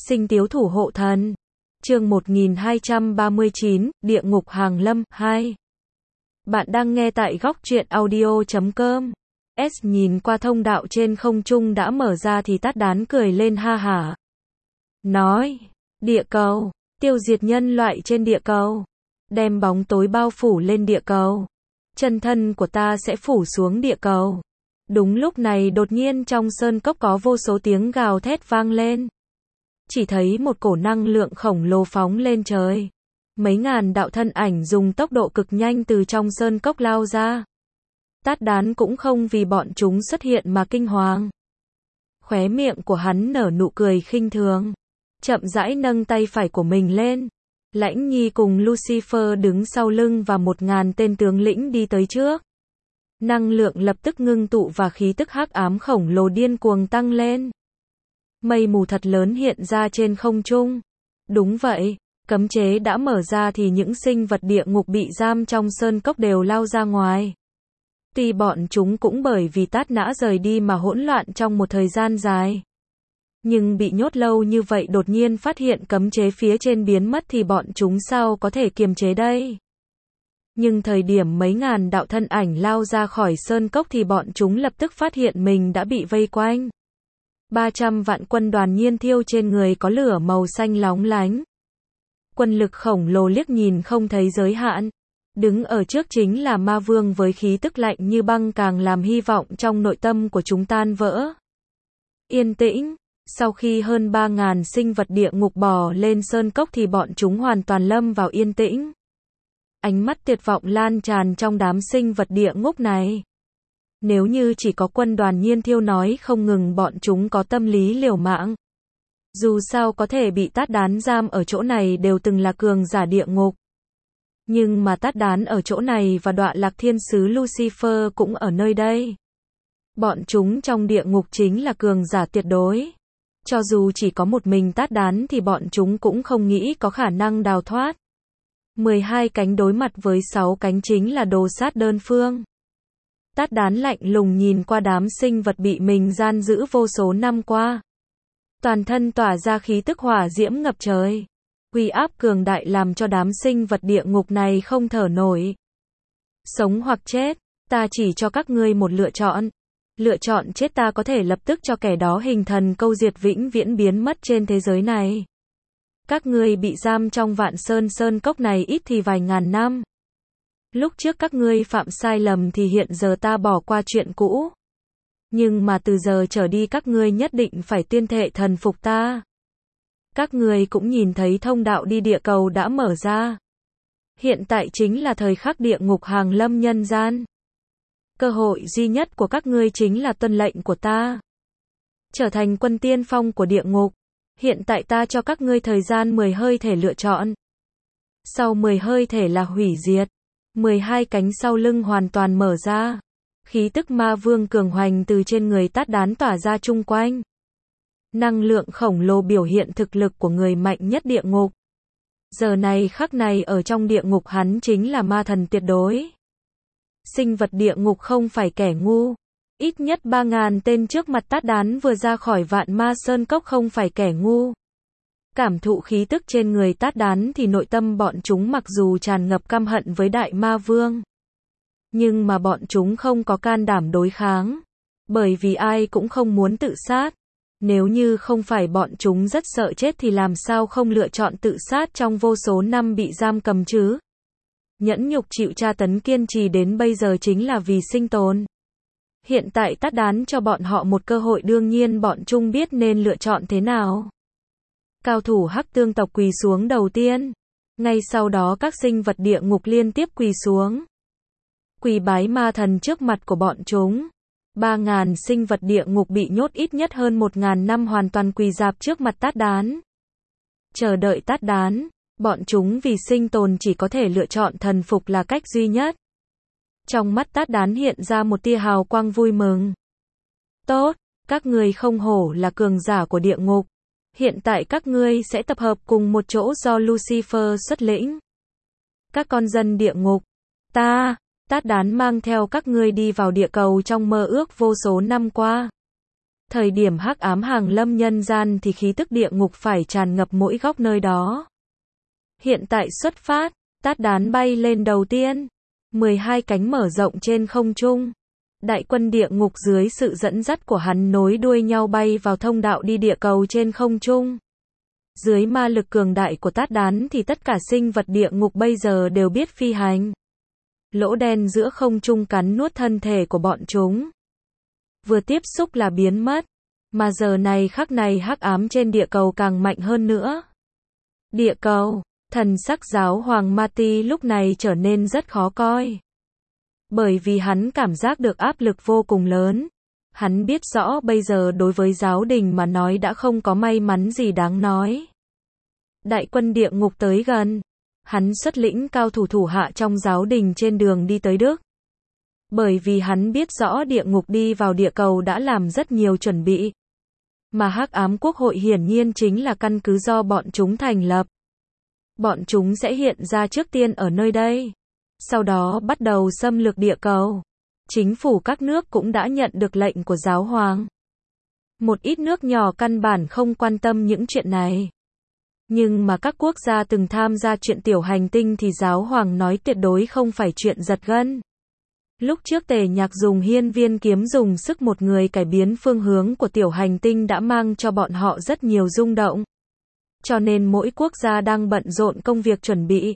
Sinh tiếu thủ hộ thần. Chương 1239, Địa ngục hàng lâm, 2. Bạn đang nghe tại góc truyện audio.com. Nhìn qua thông đạo trên không trung đã mở ra thì Tát Đán cười lên ha hả. Nói, địa cầu, tiêu diệt nhân loại trên địa cầu. Đem bóng tối bao phủ lên địa cầu. Chân thân của ta sẽ phủ xuống địa cầu. Đúng lúc này đột nhiên trong sơn cốc có vô số tiếng gào thét vang lên. Chỉ thấy một cổ năng lượng khổng lồ phóng lên trời. Mấy ngàn đạo thân ảnh dùng tốc độ cực nhanh từ trong sơn cốc lao ra. Tát Đán cũng không vì bọn chúng xuất hiện mà kinh hoàng. Khóe miệng của hắn nở nụ cười khinh thường. Chậm rãi nâng tay phải của mình lên. Lãnh Nhi cùng Lucifer đứng sau lưng và 1000 tên tướng lĩnh đi tới trước. Năng lượng lập tức ngưng tụ và khí tức hắc ám khổng lồ điên cuồng tăng lên. Mây mù thật lớn hiện ra trên không trung. Đúng vậy, cấm chế đã mở ra thì những sinh vật địa ngục bị giam trong sơn cốc đều lao ra ngoài. Tuy bọn chúng cũng bởi vì Tát Nã rời đi mà hỗn loạn trong một thời gian dài. Nhưng bị nhốt lâu như vậy đột nhiên phát hiện cấm chế phía trên biến mất thì bọn chúng sao có thể kiềm chế đây? Nhưng thời điểm mấy ngàn đạo thân ảnh lao ra khỏi sơn cốc thì bọn chúng lập tức phát hiện mình đã bị vây quanh. 300 vạn quân đoàn nhiên thiêu trên người có lửa màu xanh lóng lánh. Quân lực khổng lồ liếc nhìn không thấy giới hạn. Đứng ở trước chính là ma vương với khí tức lạnh như băng càng làm hy vọng trong nội tâm của chúng tan vỡ. Yên tĩnh. Sau khi hơn 3000 sinh vật địa ngục bò lên sơn cốc thì bọn chúng hoàn toàn lâm vào yên tĩnh. Ánh mắt tuyệt vọng lan tràn trong đám sinh vật địa ngục này. Nếu như chỉ có quân đoàn nhiên thiêu nói không ngừng bọn chúng có tâm lý liều mạng. Dù sao có thể bị Tát Đán giam ở chỗ này đều từng là cường giả địa ngục. Nhưng mà Tát Đán ở chỗ này và Đọa Lạc Thiên Sứ Lucifer cũng ở nơi đây. Bọn chúng trong địa ngục chính là cường giả tuyệt đối. Cho dù chỉ có một mình Tát Đán thì bọn chúng cũng không nghĩ có khả năng đào thoát. 12 cánh đối mặt với 6 cánh chính là đồ sát đơn phương. Tát Đán lạnh lùng nhìn qua đám sinh vật bị mình gian giữ vô số năm qua. Toàn thân tỏa ra khí tức hỏa diễm ngập trời. Uy áp cường đại làm cho đám sinh vật địa ngục này không thở nổi. Sống hoặc chết, ta chỉ cho các ngươi một lựa chọn. Lựa chọn chết ta có thể lập tức cho kẻ đó hình thần câu diệt vĩnh viễn biến mất trên thế giới này. Các ngươi bị giam trong Vạn Sơn cốc này ít thì vài ngàn năm. Lúc trước các ngươi phạm sai lầm thì hiện giờ ta bỏ qua chuyện cũ. Nhưng mà từ giờ trở đi các ngươi nhất định phải tuyên thệ thần phục ta. Các ngươi cũng nhìn thấy thông đạo đi địa cầu đã mở ra. Hiện tại chính là thời khắc địa ngục hàng lâm nhân gian. Cơ hội duy nhất của các ngươi chính là tuân lệnh của ta. Trở thành quân tiên phong của địa ngục. Hiện tại ta cho các ngươi thời gian 10 hơi thể lựa chọn. Sau 10 hơi thể là hủy diệt. 12 cánh sau lưng hoàn toàn mở ra. Khí tức ma vương cường hoành từ trên người Tát Đán tỏa ra chung quanh. Năng lượng khổng lồ biểu hiện thực lực của người mạnh nhất địa ngục. Giờ này khắc này ở trong địa ngục hắn chính là ma thần tuyệt đối. Sinh vật địa ngục không phải kẻ ngu. Ít nhất 3000 tên trước mặt Tát Đán vừa ra khỏi Vạn Ma Sơn Cốc không phải kẻ ngu. Cảm thụ khí tức trên người Tát Đán thì nội tâm bọn chúng mặc dù tràn ngập căm hận với Đại Ma Vương. Nhưng mà bọn chúng không có can đảm đối kháng. Bởi vì ai cũng không muốn tự sát. Nếu như không phải bọn chúng rất sợ chết thì làm sao không lựa chọn tự sát trong vô số năm bị giam cầm chứ? Nhẫn nhục chịu tra tấn kiên trì đến bây giờ chính là vì sinh tồn. Hiện tại Tát Đán cho bọn họ một cơ hội đương nhiên bọn chúng biết nên lựa chọn thế nào. Cao thủ Hắc Tương tộc quỳ xuống đầu tiên. Ngay sau đó các sinh vật địa ngục liên tiếp quỳ xuống. Quỳ bái ma thần trước mặt của bọn chúng. 3000 sinh vật địa ngục bị nhốt ít nhất hơn 1000 năm hoàn toàn quỳ rạp trước mặt Tát Đán. Chờ đợi Tát Đán. Bọn chúng vì sinh tồn chỉ có thể lựa chọn thần phục là cách duy nhất. Trong mắt Tát Đán hiện ra một tia hào quang vui mừng. Tốt, các ngươi không hổ là cường giả của địa ngục. Hiện tại các ngươi sẽ tập hợp cùng một chỗ do Lucifer xuất lĩnh. Các con dân địa ngục, Tát Đán mang theo các ngươi đi vào địa cầu trong mơ ước vô số năm qua. Thời điểm hắc ám hàng lâm nhân gian thì khí tức địa ngục phải tràn ngập mỗi góc nơi đó. Hiện tại xuất phát, Tát Đán bay lên đầu tiên. 12 cánh mở rộng trên không trung. Đại quân địa ngục dưới sự dẫn dắt của hắn nối đuôi nhau bay vào thông đạo đi địa cầu trên không trung. Dưới ma lực cường đại của Tát Đán thì tất cả sinh vật địa ngục bây giờ đều biết phi hành. Lỗ đen giữa không trung cắn nuốt thân thể của bọn chúng. Vừa tiếp xúc là biến mất. Mà giờ này khắc này hắc ám trên địa cầu càng mạnh hơn nữa. Địa cầu, thần sắc giáo hoàng Mati lúc này trở nên rất khó coi. Bởi vì hắn cảm giác được áp lực vô cùng lớn. Hắn biết rõ bây giờ đối với giáo đình mà nói đã không có may mắn gì đáng nói. Đại quân địa ngục tới gần. Hắn xuất lĩnh cao thủ thủ hạ trong giáo đình trên đường đi tới Đức. Bởi vì hắn biết rõ địa ngục đi vào địa cầu đã làm rất nhiều chuẩn bị. Mà hắc ám quốc hội hiển nhiên chính là căn cứ do bọn chúng thành lập. Bọn chúng sẽ hiện ra trước tiên ở nơi đây. Sau đó bắt đầu xâm lược địa cầu. Chính phủ các nước cũng đã nhận được lệnh của giáo hoàng. Một ít nước nhỏ căn bản không quan tâm những chuyện này. Nhưng mà các quốc gia từng tham gia chuyện tiểu hành tinh thì giáo hoàng nói tuyệt đối không phải chuyện giật gân. Lúc trước Tề Nhạc dùng hiên viên kiếm dùng sức một người cải biến phương hướng của tiểu hành tinh đã mang cho bọn họ rất nhiều rung động. Cho nên mỗi quốc gia đang bận rộn công việc chuẩn bị.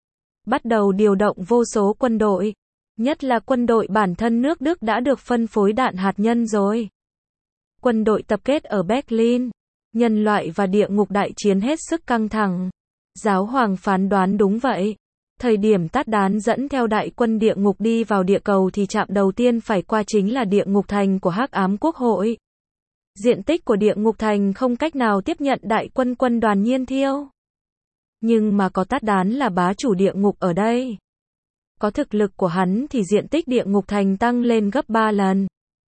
Bắt đầu điều động vô số quân đội. Nhất là quân đội bản thân nước Đức đã được phân phối đạn hạt nhân rồi. Quân đội tập kết ở Berlin. Nhân loại và địa ngục đại chiến hết sức căng thẳng. Giáo hoàng phán đoán đúng vậy. Thời điểm Tát Đán dẫn theo đại quân địa ngục đi vào địa cầu thì trạm đầu tiên phải qua chính là địa ngục thành của hắc ám quốc hội. Diện tích của địa ngục thành không cách nào tiếp nhận đại quân quân đoàn Nhiên Thiêu. Nhưng mà có Tát Đán là bá chủ địa ngục ở đây. Có thực lực của hắn thì diện tích địa ngục thành tăng lên gấp 3 lần.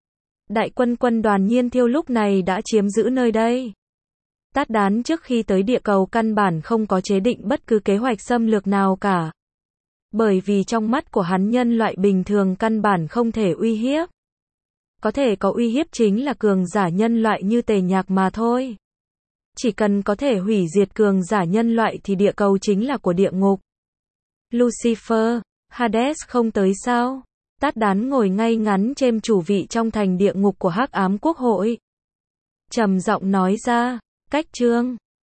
Đại quân quân đoàn Nhiên Thiêu lúc này đã chiếm giữ nơi đây. Tát Đán trước khi tới địa cầu căn bản không có chế định bất cứ kế hoạch xâm lược nào cả. Bởi vì trong mắt của hắn nhân loại bình thường căn bản không thể uy hiếp. Có thể có uy hiếp chính là cường giả nhân loại như Tề Nhạc mà thôi. Chỉ cần có thể hủy diệt cường giả nhân loại thì địa cầu chính là của địa ngục. Lucifer, Hades không tới sao? Tát Đán ngồi ngay ngắn trên chủ vị trong thành địa ngục của hắc ám quốc hội. Trầm giọng nói ra, cách chương